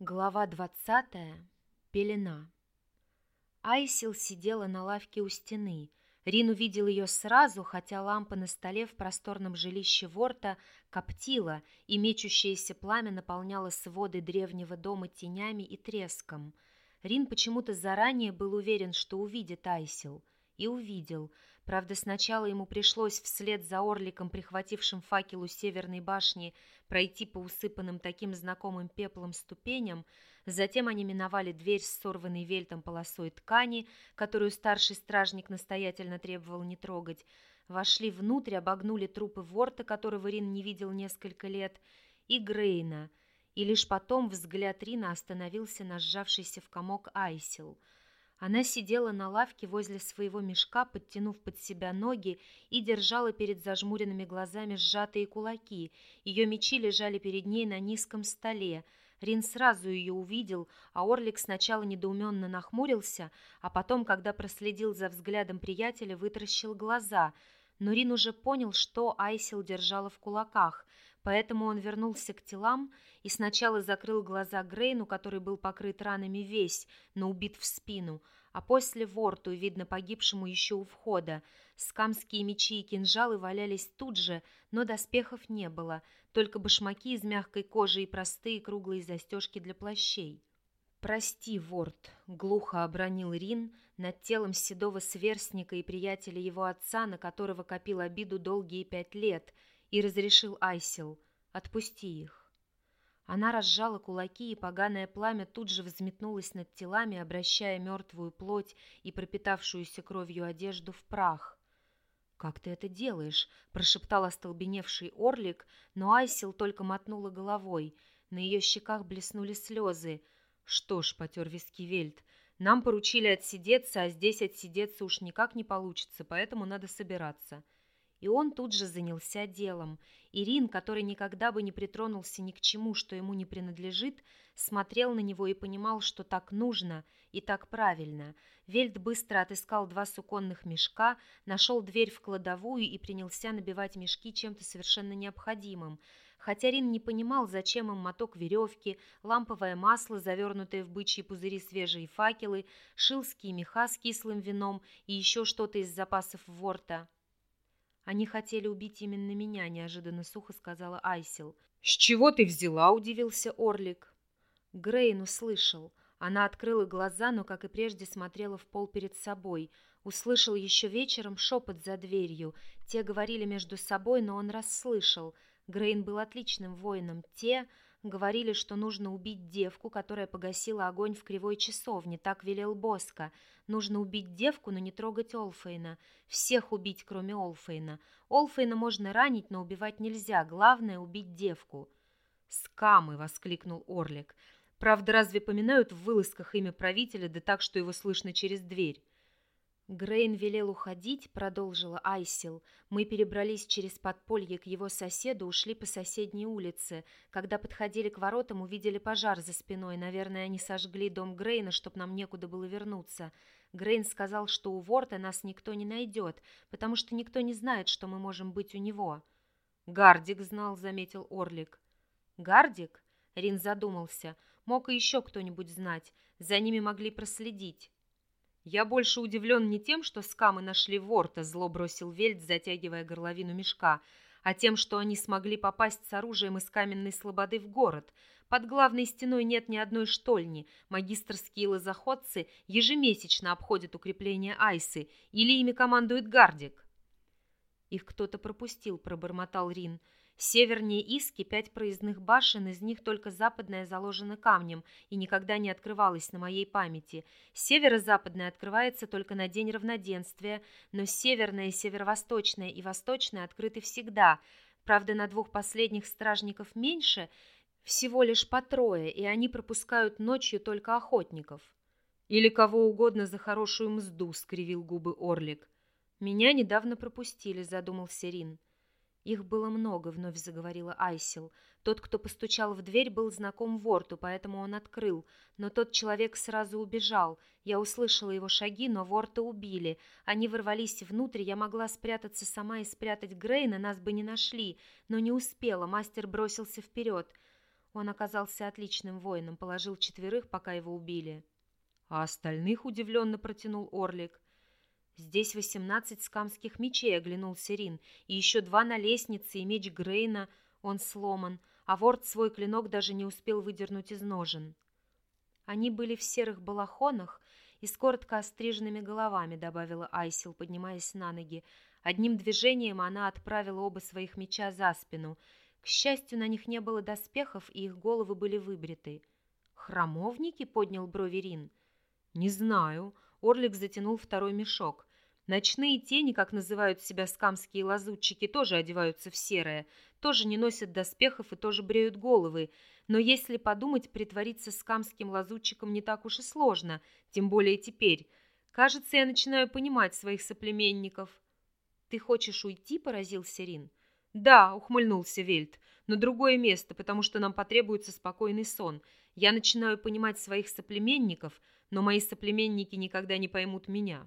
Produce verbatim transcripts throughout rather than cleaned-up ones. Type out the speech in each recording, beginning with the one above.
Глава двадцатая. Пелена. Айсил сидела на лавке у стены. Рин увидел ее сразу, хотя лампа на столе в просторном жилище Ворта коптила, и мечущееся пламя наполняло своды древнего дома тенями и треском. Рин почему-то заранее был уверен, что увидит Айсил. И увидел. Правда, сначала ему пришлось вслед за орликом, прихватившим факел у северной башни, пройти по усыпанным таким знакомым пеплом ступеням. Затем они миновали дверь с сорванной вельтом полосой ткани, которую старший стражник настоятельно требовал не трогать. Вошли внутрь, обогнули трупы Ворта, которого Рин не видел несколько лет, и Грейна. И лишь потом взгляд Рина остановился на сжавшийся в комок Айсил. Она сидела на лавке возле своего мешка, подтянув под себя ноги, и держала перед зажмуренными глазами сжатые кулаки. Ее мечи лежали перед ней на низком столе. Рин сразу ее увидел, а Орлик сначала недоуменно нахмурился, а потом, когда проследил за взглядом приятеля, вытаращил глаза. Но Рин уже понял, что Айсил держала в кулаках, поэтому он вернулся к телам и сначала закрыл глаза Грейну, который был покрыт ранами весь, но убит в спину, а после Ворту, видно погибшему еще у входа. Скамские мечи и кинжалы валялись тут же, но доспехов не было, только башмаки из мягкой кожи и простые круглые застежки для плащей. «Прости, Ворт», — глухо обронил Рин над телом седого сверстника и приятеля его отца, на которого копил обиду долгие пять лет, и разрешил Айсил: «Отпусти их». Она разжала кулаки, и поганое пламя тут же взметнулось над телами, обращая мертвую плоть и пропитавшуюся кровью одежду в прах. «Как ты это делаешь?» – прошептал остолбеневший Орлик, но Айсил только мотнула головой. На ее щеках блеснули слезы. «Что ж», – потер виски Вельт, – «нам поручили отсидеться, а здесь отсидеться уж никак не получится, поэтому надо собираться». И он тут же занялся делом. Ирин, который никогда бы не притронулся ни к чему, что ему не принадлежит, смотрел на него и понимал, что так нужно и так правильно. Вельт быстро отыскал два суконных мешка, нашел дверь в кладовую и принялся набивать мешки чем-то совершенно необходимым. Хотя Рин не понимал, зачем им моток веревки, ламповое масло, завернутое в бычьи пузыри свежие факелы, шилские меха с кислым вином и еще что-то из запасов Ворта. «Они хотели убить именно меня», — неожиданно сухо сказала Айсил. «С чего ты взяла?» — удивился Орлик. Грейн услышал. Она открыла глаза, но, как и прежде, смотрела в пол перед собой. Услышал еще вечером шепот за дверью. Те говорили между собой, но он расслышал. Грейн был отличным воином. Те говорили, что нужно убить девку, которая погасила огонь в кривой часовне. Так велел Боска. Нужно убить девку, но не трогать Олфейна. Всех убить, кроме Олфейна. Олфейна можно ранить, но убивать нельзя. Главное — убить девку. «Скамы!» — воскликнул Орлик. «Правда, разве поминают в вылазках имя правителя, да так, что его слышно через дверь?» «Грейн велел уходить», — продолжила Айсил. «Мы перебрались через подполье к его соседу, ушли по соседней улице. Когда подходили к воротам, увидели пожар за спиной. Наверное, они сожгли дом Грейна, чтоб нам некуда было вернуться. Грейн сказал, что у Ворта нас никто не найдет, потому что никто не знает, что мы можем быть у него». «Гардик знал», — заметил Орлик. «Гардик?» — Рин задумался. «Мог и еще кто-нибудь знать. За ними могли проследить». «Я больше удивлен не тем, что скамы нашли Ворта», — зло бросил Вельт, затягивая горловину мешка, «а тем, что они смогли попасть с оружием из каменной слободы в город. Под главной стеной нет ни одной штольни. Магистрские лозоходцы ежемесячно обходят укрепления Айсы, или ими командует Гардик». «Их кто-то пропустил», — пробормотал Рин. «Севернее Иски пять проездных башен, из них только западная заложена камнем и никогда не открывалась на моей памяти. Северо-западная открывается только на день равноденствия, но северная, северо-восточная и восточная открыты всегда. Правда, на двух последних стражников меньше, всего лишь по трое, и они пропускают ночью только охотников». «Или кого угодно за хорошую мзду», — скривил губы Орлик. «Меня недавно пропустили», — задумался Рин. «Их было много», — вновь заговорила Айсил. «Тот, кто постучал в дверь, был знаком Ворту, поэтому он открыл. Но тот человек сразу убежал. Я услышала его шаги, но Ворта убили. Они ворвались внутрь, я могла спрятаться сама и спрятать Грейна, нас бы не нашли, но не успела, мастер бросился вперед. Он оказался отличным воином, положил четверых, пока его убили. А остальных удивленно протянул Орлик. Здесь восемнадцать скамских мечей, оглянулся Рин, и еще два на лестнице, и меч Грейна, он сломан, а Ворд свой клинок даже не успел выдернуть из ножен. Они были в серых балахонах и с коротко остриженными головами, добавила Айсил, поднимаясь на ноги. Одним движением она отправила оба своих меча за спину. К счастью, на них не было доспехов, и их головы были выбриты. «Храмовники?» — поднял брови Рин. «Не знаю». Орлик затянул второй мешок. «Ночные тени, как называют себя скамские лазутчики, тоже одеваются в серое, тоже не носят доспехов и тоже бреют головы. Но если подумать, притвориться скамским лазутчиком не так уж и сложно, тем более теперь. Кажется, я начинаю понимать своих соплеменников». «Ты хочешь уйти?» — поразился Рин. «Да», — ухмыльнулся Вельт, — «но другое место, потому что нам потребуется спокойный сон. Я начинаю понимать своих соплеменников, но мои соплеменники никогда не поймут меня».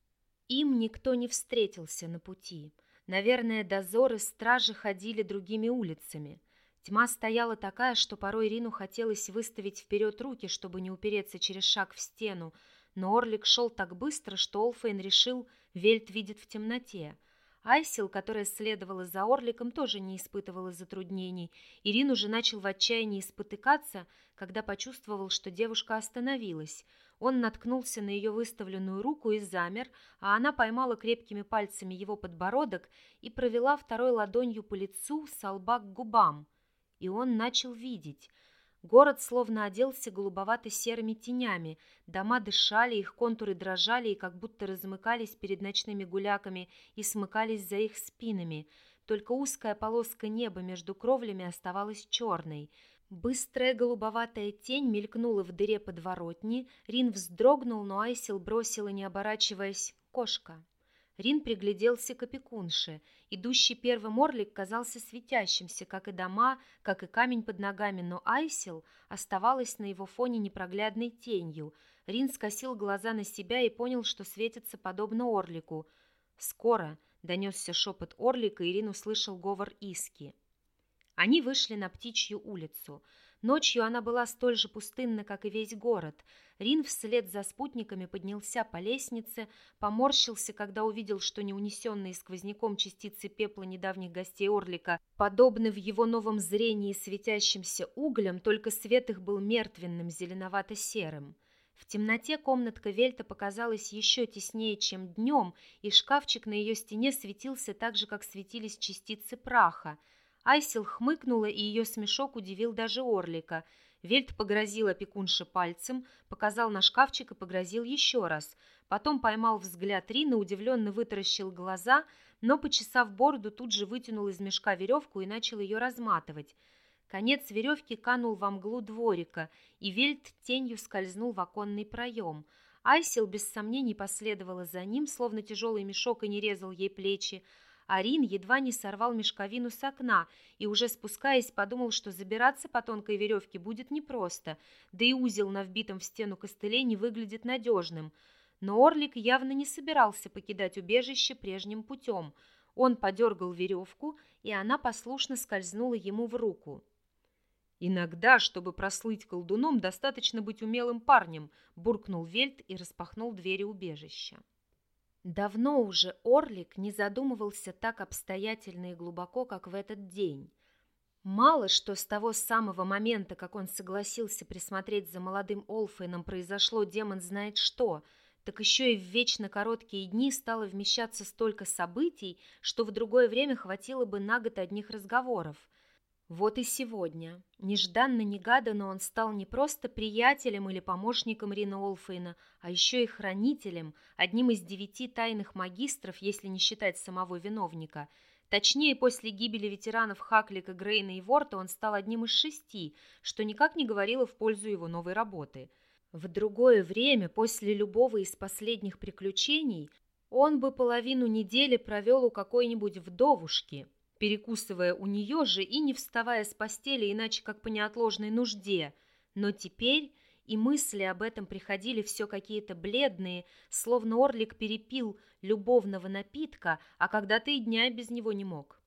Им никто не встретился на пути. Наверное, дозоры стражи ходили другими улицами. Тьма стояла такая, что порой Рину хотелось выставить вперед руки, чтобы не упереться через шаг в стену, но Орлик шел так быстро, что Олфейн решил, Вельт видит в темноте. Айсил, которая следовала за Орликом, тоже не испытывала затруднений. Ирин уже начал в отчаянии спотыкаться, когда почувствовал, что девушка остановилась. Он наткнулся на ее выставленную руку и замер, а она поймала крепкими пальцами его подбородок и провела второй ладонью по лицу со лба к губам. И он начал видеть. Город словно оделся голубовато-серыми тенями, дома дышали, их контуры дрожали и как будто размыкались перед ночными гуляками и смыкались за их спинами. Только узкая полоска неба между кровлями оставалась черной. Быстрая голубоватая тень мелькнула в дыре подворотни. Рин вздрогнул, но Айсил бросила, не оборачиваясь, «Кошка». Рин пригляделся к опекунше. Идущий первым Орлик казался светящимся, как и дома, как и камень под ногами, но Айсил оставалась на его фоне непроглядной тенью. Рин скосил глаза на себя и понял, что светится подобно Орлику. «Скоро!» — донесся шепот Орлика, и Рин услышал говор Иски. Они вышли на Птичью улицу. Ночью она была столь же пустынна, как и весь город. Рин вслед за спутниками поднялся по лестнице, поморщился, когда увидел, что неунесенные сквозняком частицы пепла недавних гостей Орлика подобны в его новом зрении светящимся углям, только свет их был мертвенным, зеленовато-серым. В темноте комнатка Вельта показалась еще теснее, чем днем, и шкафчик на ее стене светился так же, как светились частицы праха. Айсил хмыкнула, и ее смешок удивил даже Орлика. Вельт погрозил опекунше пальцем, показал на шкафчик и погрозил еще раз. Потом поймал взгляд Рины, удивленно вытаращил глаза, но, почесав бороду, тут же вытянул из мешка веревку и начал ее разматывать. Конец веревки канул во мглу дворика, и Вельт тенью скользнул в оконный проем. Айсил без сомнений последовала за ним, словно тяжелый мешок и не резал ей плечи. Арин едва не сорвал мешковину с окна и, уже спускаясь, подумал, что забираться по тонкой веревке будет непросто, да и узел на вбитом в стену костыле не выглядит надежным. Но Орлик явно не собирался покидать убежище прежним путем. Он подергал веревку, и она послушно скользнула ему в руку. «Иногда, чтобы прослыть колдуном, достаточно быть умелым парнем», — буркнул Вельт и распахнул двери убежища. Давно уже Орлик не задумывался так обстоятельно и глубоко, как в этот день. Мало что с того самого момента, как он согласился присмотреть за молодым Олфейном, произошло демон знает что, так еще и в вечно короткие дни стало вмещаться столько событий, что в другое время хватило бы на год одних разговоров. Вот и сегодня, нежданно-негаданно, он стал не просто приятелем или помощником Рина Олфейна, а еще и хранителем, одним из девяти тайных магистров, если не считать самого виновника. Точнее, после гибели ветеранов Хаклика, Грейна и Ворта он стал одним из шести, что никак не говорило в пользу его новой работы. В другое время, после любого из последних приключений, он бы половину недели провел у какой-нибудь вдовушки, перекусывая у нее же и не вставая с постели, иначе как по неотложной нужде. Но теперь и мысли об этом приходили все какие-то бледные, словно Орлик перепил любовного напитка, а когда-то и дня без него не мог.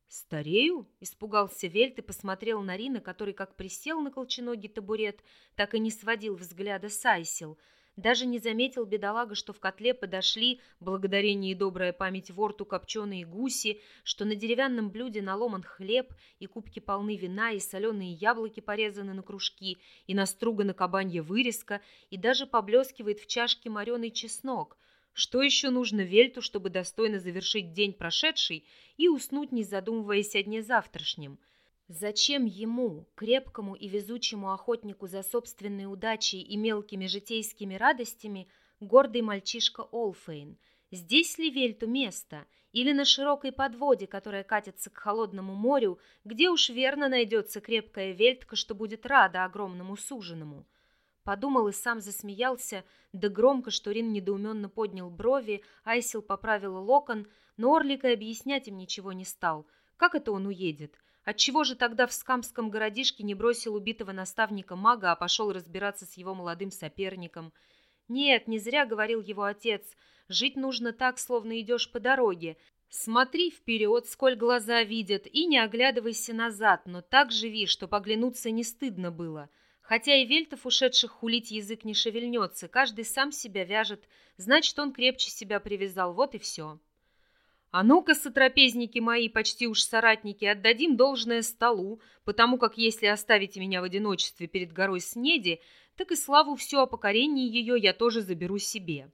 «Старею?» – испугался Вельт и посмотрел на Рина, который как присел на колченогий табурет, так и не сводил взгляда с Айсил. Даже не заметил бедолага, что в котле подошли, благодарение и добрая память ворту, копченые гуси, что на деревянном блюде наломан хлеб, и кубки полны вина, и соленые яблоки порезаны на кружки, и настругана кабанья вырезка, и даже поблескивает в чашке мореный чеснок. Что еще нужно Вельту, чтобы достойно завершить день прошедший и уснуть, не задумываясь о дне завтрашнем? Зачем ему, крепкому и везучему охотнику за собственной удачей и мелкими житейскими радостями, гордый мальчишка Олфейн? Здесь ли Вельту место? Или на широкой подводе, которая катится к холодному морю, где уж верно найдется крепкая Вельтка, что будет рада огромному суженому? Подумал и сам засмеялся, да громко, что Рин недоуменно поднял брови, Айсил поправила локон, но Орлик и объяснять им ничего не стал. Как это он уедет? Отчего же тогда в скамском городишке не бросил убитого наставника-мага, а пошел разбираться с его молодым соперником? Нет, не зря говорил его отец, жить нужно так, словно идешь по дороге. Смотри вперед, сколь глаза видят, и не оглядывайся назад, но так живи, чтоб оглянуться не стыдно было. Хотя и вельтов, ушедших хулить, язык не шевельнется, каждый сам себя вяжет, значит, он крепче себя привязал, вот и все. А ну-ка, сотрапезники мои, почти уж соратники, отдадим должное столу, потому как если оставите меня в одиночестве перед горой снеди, так и славу всю о покорении ее я тоже заберу себе.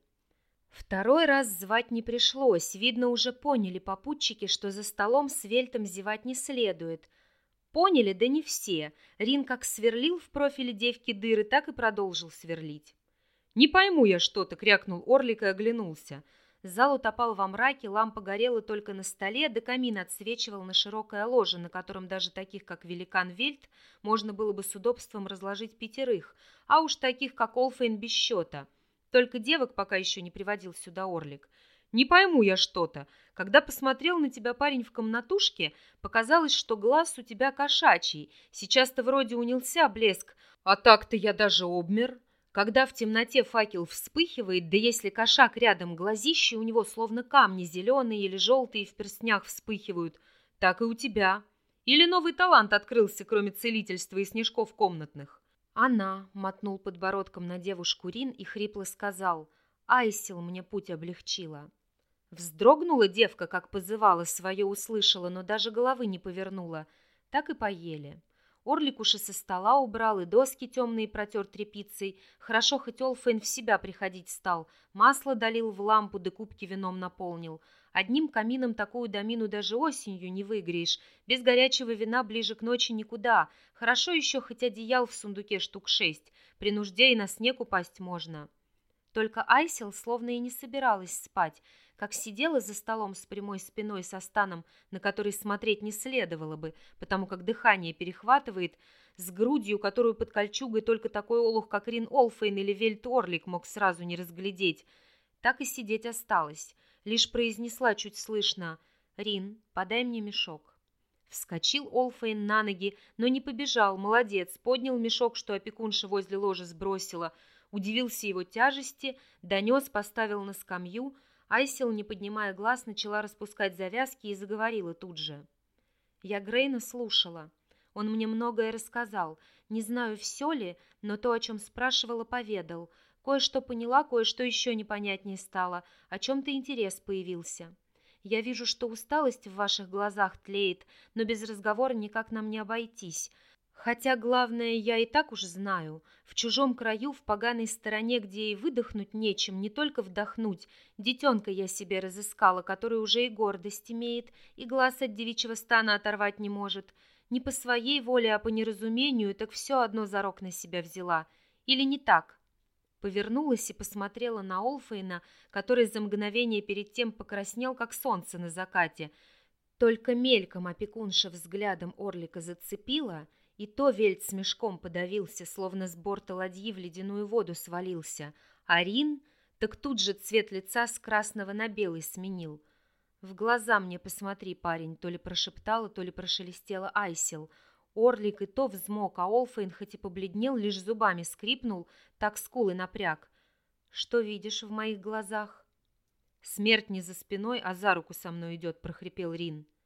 Второй раз звать не пришлось, видно, уже поняли попутчики, что за столом с Вельтом зевать не следует. Поняли, да не все. Рин как сверлил в профиле девки дыры, так и продолжил сверлить. «Не пойму я что-то», — крякнул Орлик и оглянулся. Зал утопал во мраке, лампа горела только на столе, да камин отсвечивал на широкое ложе, на котором даже таких, как великан Вельт, можно было бы с удобством разложить пятерых, а уж таких, как Олфейн, без счета. Только девок пока еще не приводил сюда Орлик. «Не пойму я что-то. Когда посмотрел на тебя, парень, в комнатушке, показалось, что глаз у тебя кошачий. Сейчас-то вроде унялся блеск, а так-то я даже обмер». Когда в темноте факел вспыхивает, да если кошак рядом, глазища у него словно камни зеленые или желтые в перстнях вспыхивают, так и у тебя. Или новый талант открылся, кроме целительства и снежков комнатных? Она мотнул подбородком на девушку Рин и хрипло сказал: «Айсил мне путь облегчила». Вздрогнула девка, как позывала, свое услышала, но даже головы не повернула. Так и поели. Орлик уж и со стола убрал, и доски темные протер тряпицей. Хорошо, хоть Олфейн в себя приходить стал. Масло долил в лампу, да кубки вином наполнил. Одним камином такую домину даже осенью не выгреешь. Без горячего вина ближе к ночи никуда. Хорошо еще хоть одеял в сундуке штук шесть. При нужде и на снег упасть можно. Только Айсил словно и не собиралась спать, как сидела за столом с прямой спиной со станом, на который смотреть не следовало бы, потому как дыхание перехватывает, с грудью, которую под кольчугой только такой олух, как Рин Олфейн или Вельт Орлик, мог сразу не разглядеть. Так и сидеть осталось. Лишь произнесла чуть слышно: «Рин, подай мне мешок». Вскочил Олфейн на ноги, но не побежал, молодец, поднял мешок, что опекунша возле ложа сбросила, удивился его тяжести, донес, поставил на скамью. Айсил, не поднимая глаз, начала распускать завязки и заговорила тут же. Я Грейна слушала. Он мне многое рассказал. Не знаю, все ли, но то, о чем спрашивала, поведал. Кое-что поняла, кое-что еще непонятнее стало. О чем-то интерес появился. Я вижу, что усталость в ваших глазах тлеет, но без разговора никак нам не обойтись. Хотя главное я и так уж знаю. В чужом краю, в поганой стороне, где и выдохнуть нечем, не только вдохнуть, детенка я себе разыскала, который уже и гордость имеет, и глаз от девичьего стана оторвать не может. Не по своей воле, а по неразумению, так все одно зарок на себя взяла. Или не так?» Повернулась и посмотрела на Олфейна, который за мгновение перед тем покраснел, как солнце на закате. Только мельком опекунша взглядом Орлика зацепила, и то Вельт с мешком подавился, словно с борта ладьи в ледяную воду свалился, а Рин так тут же цвет лица с красного на белый сменил. «В глаза мне посмотри, парень», то ли прошептала, то ли прошелестела Айсил. Орлик и то взмок, а Олфейн хоть и побледнел, лишь зубами скрипнул, так скулы напряг. «Что видишь в моих глазах?» «Смерть не за спиной, а за руку со мной идет», — прохрипел Рин.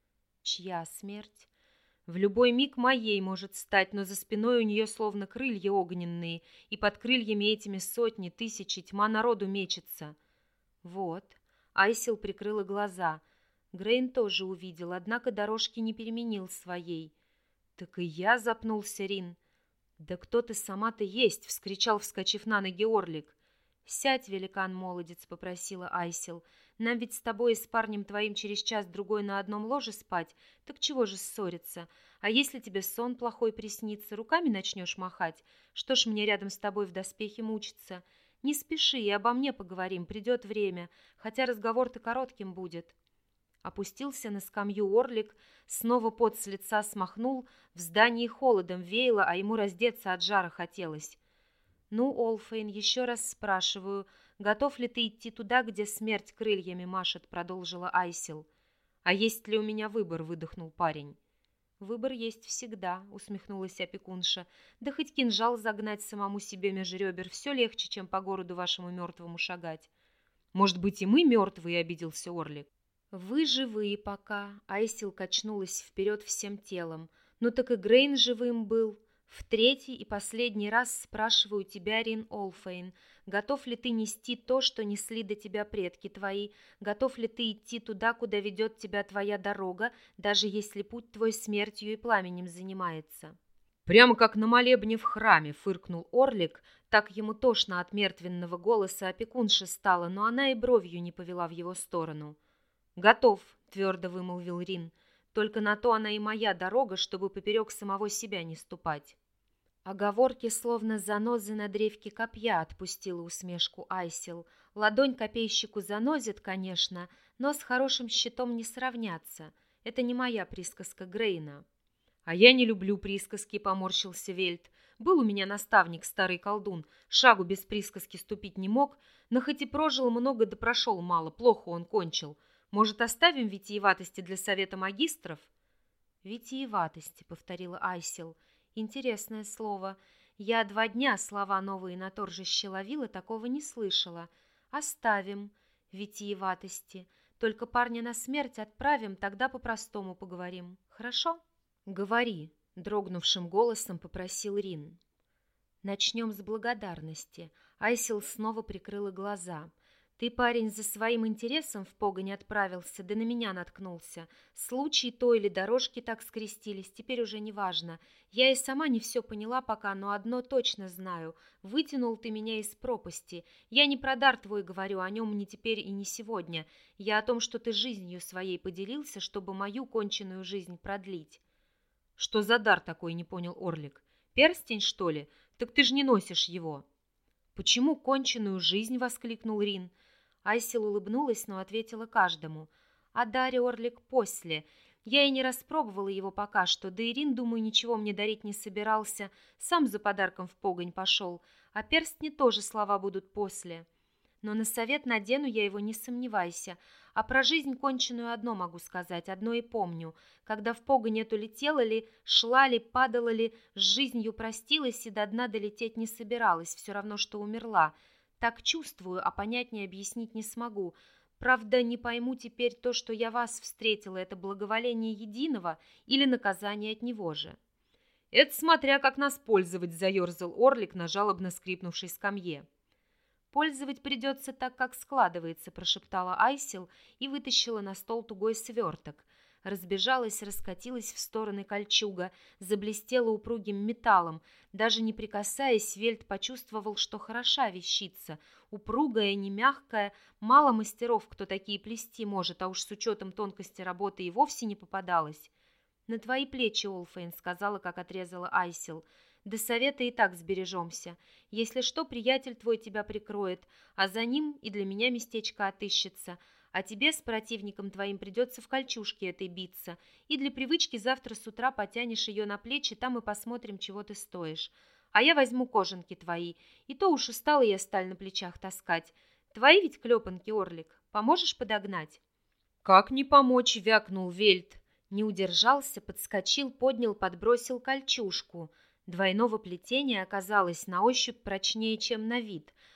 Чья смерть? В любой миг моей может стать, но за спиной у нее словно крылья огненные, и под крыльями этими сотни, тысячи, тьма народу мечется. Вот. Айсил прикрыла глаза. Грейн тоже увидел, однако дорожки не переменил своей. Так и я, запнулся Рин. Да кто ты сама-то есть, вскричал, вскочив на ноги Орлик. Сядь, великан-молодец, попросила Айсил. Нам ведь с тобой и с парнем твоим через час-другой на одном ложе спать, так чего же ссориться? А если тебе сон плохой приснится, руками начнешь махать? Что ж мне рядом с тобой в доспехе мучиться? Не спеши, и обо мне поговорим, придет время, хотя разговор-то коротким будет. Опустился на скамью Орлик, снова пот с лица смахнул, в здании холодом веяло, а ему раздеться от жара хотелось. «Ну, Олфейн, еще раз спрашиваю, готов ли ты идти туда, где смерть крыльями машет?» — продолжила Айсил. «А есть ли у меня выбор?» — выдохнул парень. «Выбор есть всегда», — усмехнулась опекунша. «Да хоть кинжал загнать самому себе меж ребер, все легче, чем по городу вашему мертвому шагать». «Может быть, и мы мертвые?» — обиделся Орлик. «Вы живые пока», — Айсил качнулась вперед всем телом. «Ну так и Грейн живым был». В третий и последний раз спрашиваю тебя, Рин Олфейн, готов ли ты нести то, что несли до тебя предки твои, готов ли ты идти туда, куда ведет тебя твоя дорога, даже если путь твой смертью и пламенем занимается? Прямо как на молебне в храме, фыркнул Орлик, так ему тошно от мертвенного голоса опекунши стало, но она и бровью не повела в его сторону. Готов, твердо вымолвил Рин. Только на то она и моя дорога, чтобы поперек самого себя не ступать. Оговорки, словно занозы на древке копья, отпустила усмешку Айсил. Ладонь копейщику занозит, конечно, но с хорошим щитом не сравняться. Это не моя присказка Грейна. А я не люблю присказки, поморщился Вельт. Был у меня наставник, старый колдун, шагу без присказки ступить не мог, но хоть и прожил много, да прошел мало, плохо он кончил. Может, оставим витиеватости для совета магистров? Витиеватости, повторила Айсил. Интересное слово. Я два дня слова новые на торжище ловила, такого не слышала. Оставим витиеватости. Только парня на смерть отправим, тогда по-простому поговорим. Хорошо? Говори, дрогнувшим голосом попросил Рин. Начнем с благодарности. Айсил снова прикрыла глаза. Ты, парень, за своим интересом в погонь отправился, да на меня наткнулся. Случай той или дорожки так скрестились, теперь уже не важно. Я и сама не все поняла пока, но одно точно знаю. Вытянул ты меня из пропасти. Я не про дар твой говорю, о нем не теперь и не сегодня. Я о том, что ты жизнью своей поделился, чтобы мою конченную жизнь продлить. Что за дар такой, не понял Орлик. Перстень, что ли? Так ты ж не носишь его. Почему конченную жизнь? Воскликнул Рин. Айсил улыбнулась, но ответила каждому. А даре Орлик после. Я и не распробовала его пока что, да и Рин, думаю, ничего мне дарить не собирался. Сам за подарком в погонь пошел. А перстни тоже слова будут после. Но на совет надену я его, не сомневайся. А про жизнь конченую одно могу сказать, одно и помню. Когда в погонь эту летела ли, шла ли, падала ли, с жизнью простилась и до дна долететь не собиралась, все равно, что умерла. Так чувствую, а понятнее объяснить не смогу. Правда, не пойму теперь то, что я вас встретила, это благоволение единого или наказание от него же. Это смотря как нас пользовать, заерзал Орлик на жалобно скрипнувшей скамье. Пользовать придется так, как складывается, прошептала Айсил и вытащила на стол тугой сверток. Разбежалась, раскатилась в стороны кольчуга, заблестела упругим металлом. Даже не прикасаясь, Вельт почувствовал, что хороша вещица. Упругая, не мягкая, мало мастеров, кто такие плести может, а уж с учетом тонкости работы и вовсе не попадалось. «На твои плечи, Олфейн», — сказала, как отрезала Айсил. «До совета и так сбережемся. Если что, приятель твой тебя прикроет, а за ним и для меня местечко отыщется. А тебе с противником твоим придется в кольчужке этой биться, и для привычки завтра с утра потянешь ее на плечи, там и посмотрим, чего ты стоишь. А я возьму кожанки твои, и то уж устала я сталь на плечах таскать. Твои ведь клепанки, Орлик, поможешь подогнать?» «Как не помочь?» — вякнул Вельт. Не удержался, подскочил, поднял, подбросил кольчужку. Двойного плетения оказалось на ощупь прочнее, чем на вид.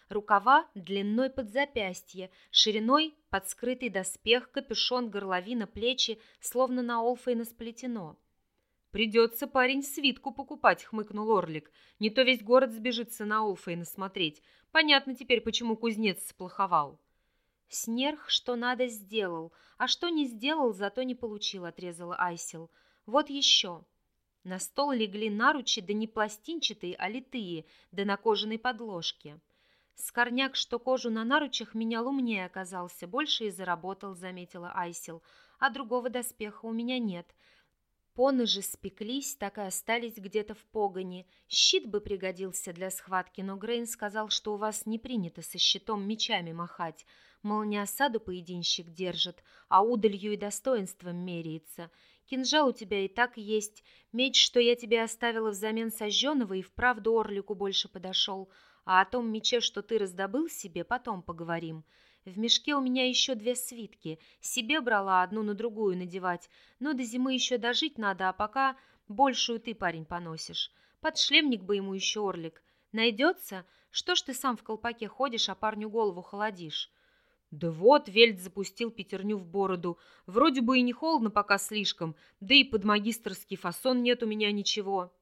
рукава длиной под запястье, шириной под скрытый доспех, капюшон, горловина, плечи, словно на Олфейна сплетено. «Придется, парень, свитку покупать», — хмыкнул Орлик. «Не то весь город сбежится на Олфейна смотреть. Понятно теперь, почему кузнец сплоховал». «Снерх, что надо, сделал, а что не сделал, зато не получил», — отрезала Айсил. «Вот еще». На стол легли наручи, да не пластинчатые, а литые, да на кожаной подложке. «Скорняк, что кожу на наручах менял, умнее оказался, больше и заработал», — заметила Айсил. «А другого доспеха у меня нет». Поножи спеклись, так и остались где-то в погоне. Щит бы пригодился для схватки, но Грейн сказал, что у вас не принято со щитом мечами махать. Мол, не осаду поединщик держит, а удалью и достоинством меряется. Кинжал у тебя и так есть. Меч, что я тебе оставила взамен сожженного, и вправду Орлику больше подошел. А о том мече, что ты раздобыл себе, потом поговорим. В мешке у меня еще две свитки. Себе брала одну на другую надевать. Но до зимы еще дожить надо, а пока большую ты, парень, поносишь. Подшлемник бы ему еще, Орлик. Найдется? Что ж ты сам в колпаке ходишь, а парню голову холодишь? Да вот, Вельт запустил пятерню в бороду. Вроде бы и не холодно пока слишком, да и под магистерский фасон нет у меня ничего.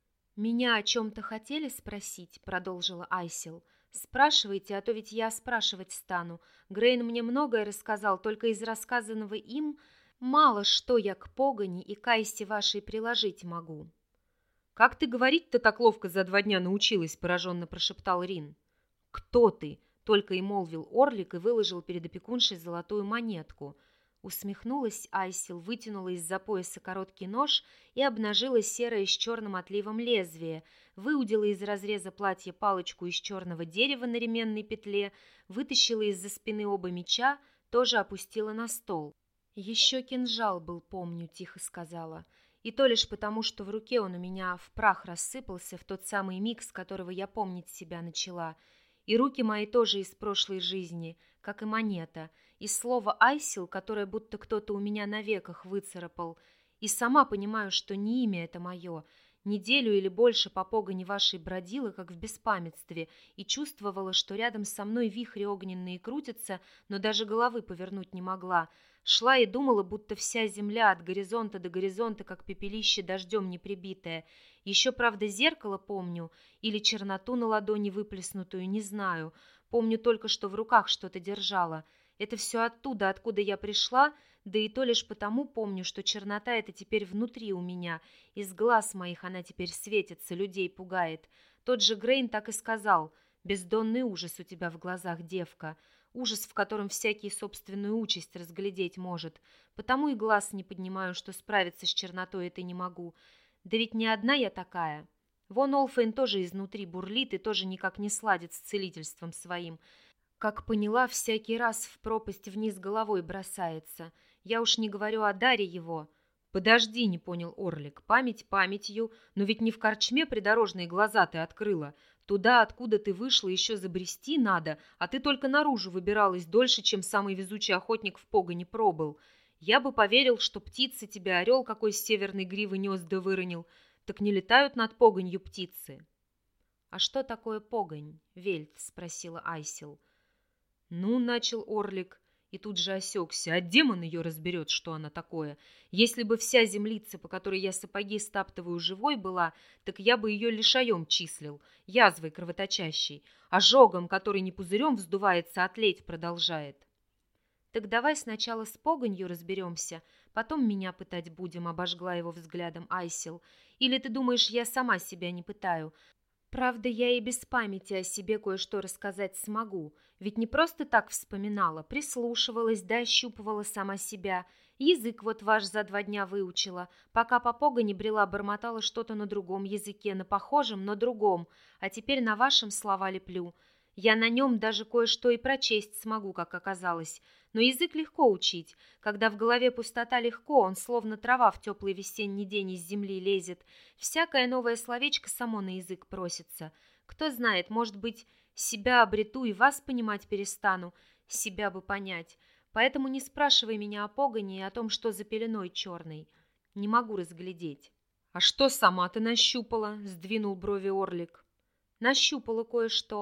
«Меня о чем-то хотели спросить?» — продолжила Айсил. «Спрашивайте, а то ведь я спрашивать стану. Грейн мне многое рассказал, только из рассказанного им мало что я к погони и кайсе вашей приложить могу». «Как ты говорить-то так ловко за два дня научилась?» — пораженно прошептал Рин. «Кто ты?» — только и молвил Орлик и выложил перед опекуншей золотую монетку. Усмехнулась Айсил, вытянула из-за пояса короткий нож и обнажила серое с черным отливом лезвие, выудила из разреза платья палочку из черного дерева на ременной петле, вытащила из-за спины оба меча, тоже опустила на стол. «Еще кинжал был, помню», — тихо сказала. «И то лишь потому, что в руке он у меня в прах рассыпался в тот самый миг, с которого я помнить себя начала. И руки мои тоже из прошлой жизни, как и монета, и слово «Айсил», которое будто кто-то у меня на веках выцарапал. И сама понимаю, что не имя это мое. Неделю или больше по погоне вашей бродила, как в беспамятстве, и чувствовала, что рядом со мной вихри огненные крутятся, но даже головы повернуть не могла. Шла и думала, будто вся земля от горизонта до горизонта, как пепелище дождем не прибитое. Еще, правда, зеркало помню, или черноту на ладони выплеснутую, не знаю. Помню только, что в руках что-то держала. Это все оттуда, откуда я пришла, да и то лишь потому помню, что чернота эта теперь внутри у меня. Из глаз моих она теперь светится, людей пугает. Тот же Грейн так и сказал: «Бездонный ужас у тебя в глазах, девка». Ужас, в котором всякий собственную участь разглядеть может. Потому и глаз не поднимаю, что справиться с чернотой этой не могу. Да ведь не одна я такая. Вон Олфейн тоже изнутри бурлит и тоже никак не сладит с целительством своим. Как поняла, всякий раз в пропасть вниз головой бросается. Я уж не говорю о даре его. «Подожди», — не понял Орлик, — «память памятью, но ведь не в корчме придорожные глаза ты открыла. Туда, откуда ты вышла, еще забрести надо, а ты только наружу выбиралась дольше, чем самый везучий охотник в погоне пробыл. Я бы поверил, что птицы тебя орел какой с северной гривы нес да выронил. Так не летают над погонью птицы». «А что такое погонь, Вельт?» — спросила Айсил. «Ну, — начал Орлик, и тут же осекся, — а демон ее разберет, что она такое. Если бы вся землица, по которой я сапоги стаптываю, живой была, так я бы ее лишаем числил, язвой кровоточащей, ожогом, который не пузырем вздувается, а тлеть продолжает». «Так давай сначала с погонью разберемся, потом меня пытать будем», — обожгла его взглядом Айсил. «Или ты думаешь, я сама себя не пытаю? Правда, я и без памяти о себе кое-что рассказать смогу, ведь не просто так вспоминала, прислушивалась да ощупывала сама себя. Язык вот ваш за два дня выучила, пока по погоне брела, бормотала что-то на другом языке, на похожем, но другом, а теперь на вашем слова леплю. Я на нем даже кое-что и прочесть смогу, как оказалось. Но язык легко учить. Когда в голове пустота, легко, он словно трава в теплый весенний день из земли лезет. Всякое новое словечко само на язык просится. Кто знает, может быть, себя обрету и вас понимать перестану. Себя бы понять. Поэтому не спрашивай меня о погоне и о том, что за пеленой черной. Не могу разглядеть». «А что сама ты нащупала?» — сдвинул брови Орлик. «Нащупала кое-что.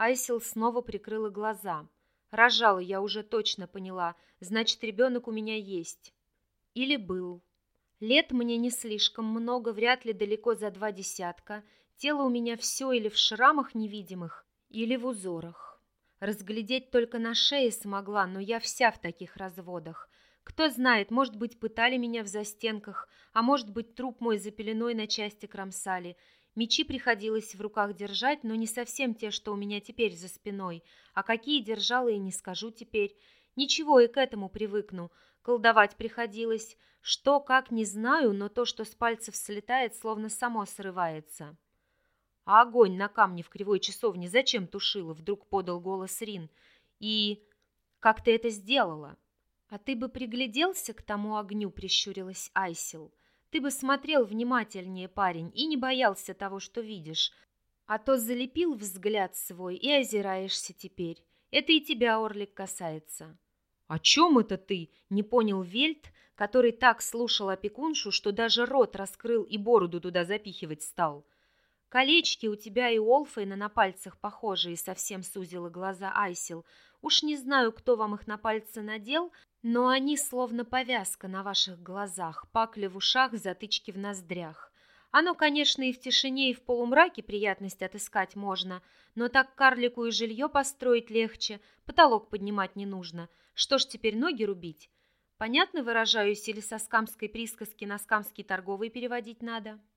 Айсил снова прикрыла глаза. Рожала, я уже точно поняла, значит, ребенок у меня есть. Или был. Лет мне не слишком много, вряд ли далеко за два десятка. Тело у меня все или в шрамах невидимых, или в узорах. Разглядеть только на шее смогла, но я вся в таких разводах. Кто знает, может быть, пытали меня в застенках, а может быть, труп мой за пеленой на части кромсали. Мечи приходилось в руках держать, но не совсем те, что у меня теперь за спиной. А какие держала, и не скажу теперь. Ничего, и к этому привыкну. Колдовать приходилось. Что, как, не знаю, но то, что с пальцев слетает, словно само срывается. «А огонь на камне в кривой часовне зачем тушила?» — вдруг подал голос Рин. «И как ты это сделала?» «А ты бы пригляделся к тому огню», — прищурилась Айсил. «Ты бы смотрел внимательнее, парень, и не боялся того, что видишь. А то залепил взгляд свой и озираешься теперь. Это и тебя, Орлик, касается». «О чем это ты?» — не понял Вельт, который так слушал опекуншу, что даже рот раскрыл и бороду туда запихивать стал. «Колечки у тебя и у Олфейна на пальцах похожие», — совсем сузила глаза Айсил. «Уж не знаю, кто вам их на пальцы надел, но они словно повязка на ваших глазах, пакли в ушах, затычки в ноздрях. Оно, конечно, и в тишине, и в полумраке приятность отыскать можно, но так карлику и жилье построить легче, потолок поднимать не нужно. Что ж теперь ноги рубить? Понятно выражаюсь или со скамской присказки на скамский торговый переводить надо?»